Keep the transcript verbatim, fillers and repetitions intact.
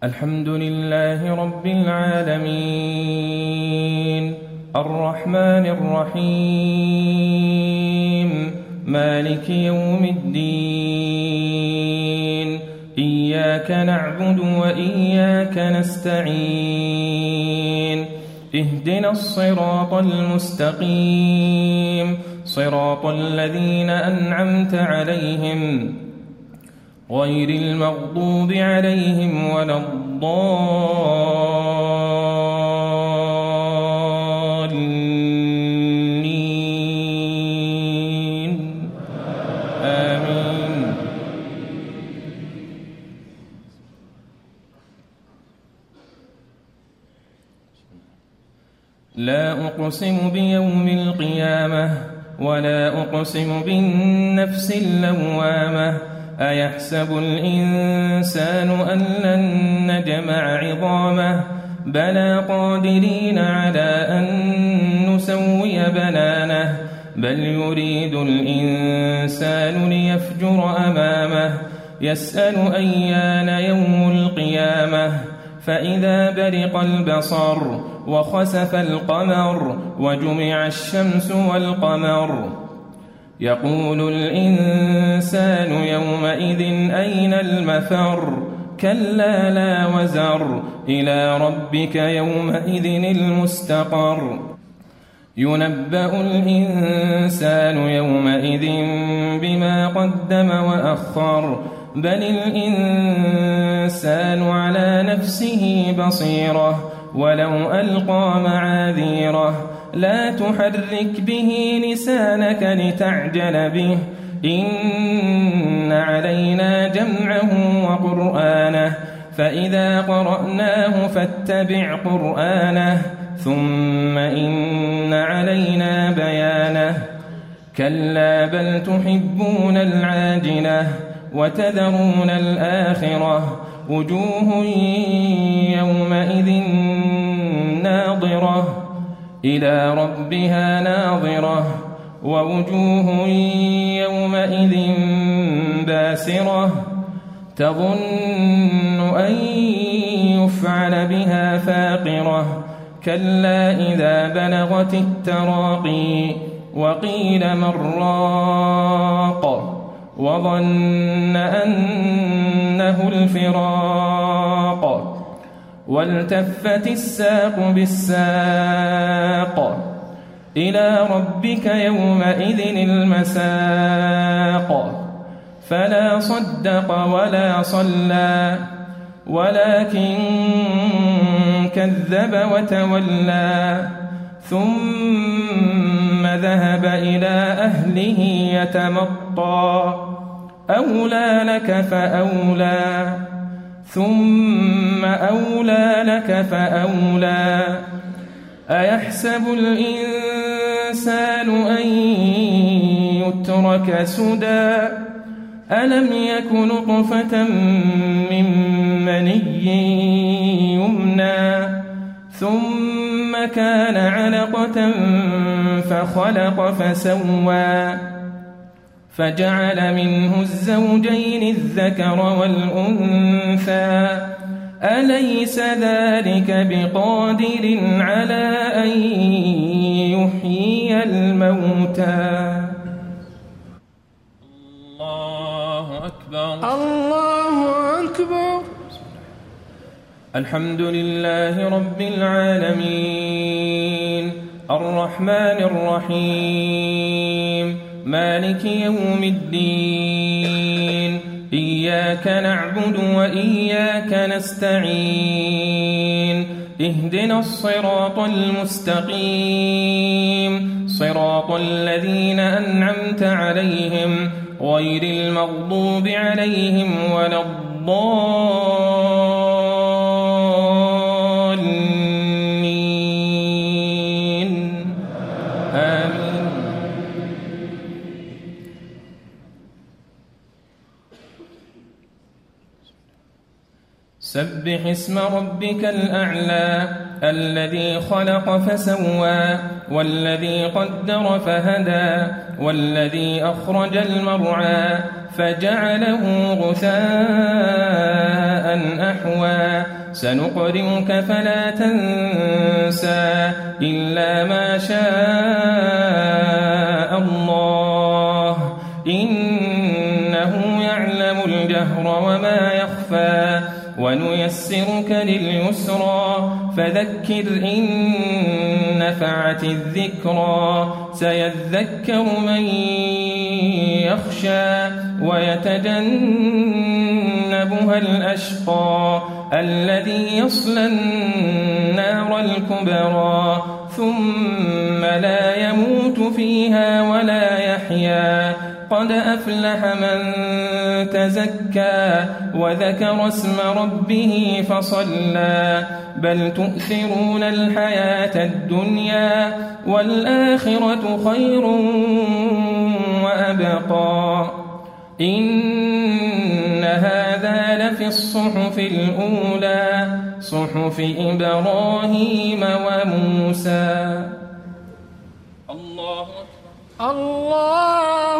الحمد لله رب العالمين الرحمن الرحيم مالك يوم الدين إياك نعبد وإياك نستعين اهدنا الصراط المستقيم صراط الذين أنعمت عليهم غير المغضوب عليهم ولا الضالين آمين. لا أقسم بيوم القيامة ولا أقسم بالنفس اللوامة أيحسب الإنسان أن لن نجمع عظامه بلى قادرين على أن نسوي بنانه بل يريد الإنسان ليفجر أمامه يسأل أيان يوم القيامة فإذا برق البصر وخسف القمر وجمع الشمس والقمر يقول الإنسان يومئذ أين المفر كلا لا وزر إلى ربك يومئذ المستقر ينبأ الإنسان يومئذ بما قدم وأخر بل الإنسان على نفسه بصيرة ولو ألقى معاذيره لا تحرك به لسانك لتعجل به إن علينا جمعه وقرآنه فإذا قرأناه فاتبع قرآنه ثم إن علينا بيانه كلا بل تحبون العاجلة وتذرون الآخرة وجوه يومئذ ناظرة إلى ربها ناظرة ووجوه يومئذ باسرة تظن أن يفعل بها فاقرة كلا إذا بلغت التراقي وقيل من راق وظن أنه الفراق والتفت الساق بالساق إلى ربك يومئذ المساق فلا صدق ولا صلى ولكن كذب وتولى ثم ذهب إلى أهله يتمطى أولى لك فأولى ثم أولى لك فأولى أيحسب الإنسان أن يترك سدى ألم يك نطفة من مني يمنى ثم كان علقة فخلق فسوى فجعل منه الزوجين الذكر والأنثى أليس ذلك بقادر على أن يحيي الموتى الله أكبر الله أكبر. الحمد لله رب العالمين الرحمن الرحيم مالك يوم الدين إياك نعبد وإياك نستعين اهدنا الصراط المستقيم صراط الذين أنعمت عليهم غير المغضوب عليهم ولا الضالين آمين. سبح اسم ربك الأعلى الذي خلق فسوى والذي قدر فهدى والذي أخرج المرعى فجعله غثاء أن أحوى سنقرئك فلا تنسى إلا ما شاء الله إنه يعلم الجهر وما يخفى ونيسرك لليسرى فذكر إن نفعت الذكرى سيذكر من يخشى ويتجنبها الأشقى الذي يصلى النار الكبرى ثم لا يموت فيها ولا يحيا قد أفلح من تزكى وذكر اسم ربه فصلى بل تؤثرون الحياة الدنيا والآخرة خير وأبقى إن هذا لفي الصحف الأولى صحف إبراهيم وموسى. الله الله